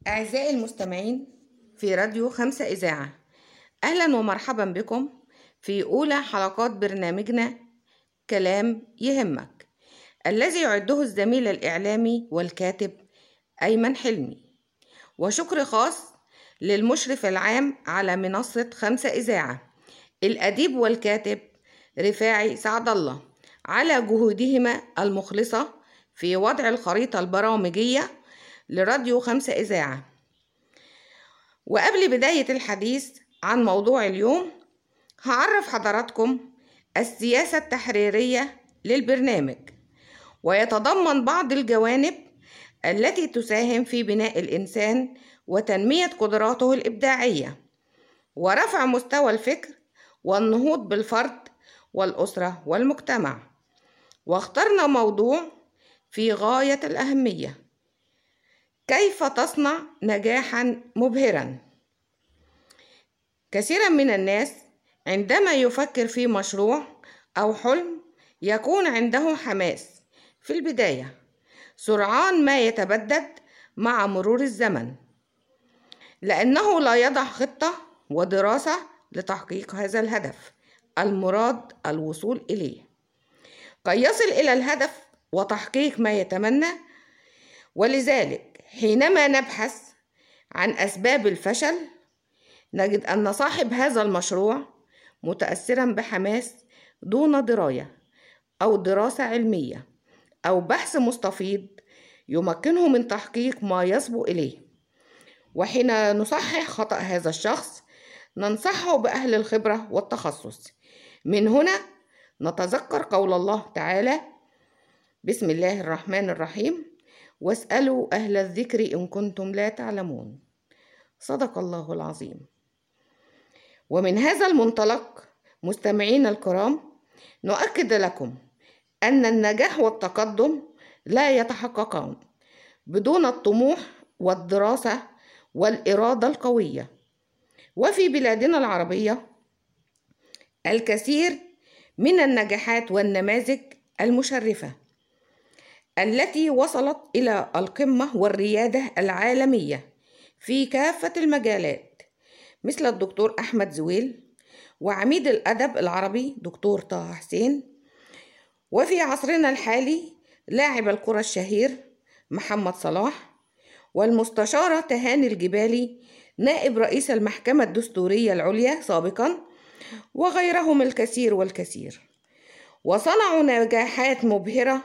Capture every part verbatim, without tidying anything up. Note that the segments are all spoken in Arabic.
أعزائي المستمعين في راديو خمسة إذاعة، أهلا ومرحبا بكم في أولى حلقات برنامجنا كلام يهمك، الذي يعده الزميل الإعلامي والكاتب أيمن حلمي. وشكر خاص للمشرف العام على منصة خمسة إذاعة الأديب والكاتب رفاعي سعد الله على جهودهما المخلصة في وضع الخريطة البرامجية لراديو خمسة إذاعة. وقبل بداية الحديث عن موضوع اليوم هعرف حضراتكم السياسة التحريرية للبرنامج، ويتضمن بعض الجوانب التي تساهم في بناء الإنسان وتنمية قدراته الإبداعية ورفع مستوى الفكر والنهوض بالفرد والأسرة والمجتمع. واخترنا موضوع في غاية الأهمية: كيف تصنع نجاحا مبهرا؟ كثيرا من الناس عندما يفكر في مشروع أو حلم يكون عنده حماس في البداية، سرعان ما يتبدد مع مرور الزمن، لأنه لا يضع خطة ودراسة لتحقيق هذا الهدف المراد الوصول إليه. كي يصل إلى الهدف وتحقيق ما يتمنى، ولذلك حينما نبحث عن أسباب الفشل نجد أن صاحب هذا المشروع متأثرا بحماس دون دراية أو دراسة علمية أو بحث مستفيض يمكنه من تحقيق ما يصبو إليه. وحين نصحح خطأ هذا الشخص ننصحه بأهل الخبرة والتخصص. من هنا نتذكر قول الله تعالى: بسم الله الرحمن الرحيم، واسألوا أهل الذكر إن كنتم لا تعلمون. صدق الله العظيم. ومن هذا المنطلق مستمعين الكرام، نؤكد لكم أن النجاح والتقدم لا يتحققان بدون الطموح والدراسة والإرادة القوية. وفي بلادنا العربية الكثير من النجاحات والنماذج المشرفة التي وصلت إلى القمة والريادة العالمية في كافة المجالات، مثل الدكتور أحمد زويل وعميد الأدب العربي دكتور طه حسين، وفي عصرنا الحالي لاعب الكرة الشهير محمد صلاح، والمستشارة تهاني الجبالي نائب رئيس المحكمة الدستورية العليا سابقا، وغيرهم الكثير والكثير. وصنعوا نجاحات مبهرة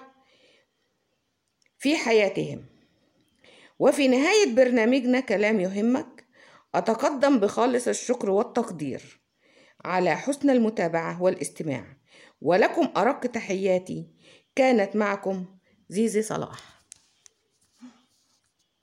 في حياتهم. وفي نهاية برنامجنا كلام يهمك أتقدم بخالص الشكر والتقدير على حسن المتابعة والاستماع، ولكم أرق تحياتي. كانت معكم زيزي صلاح.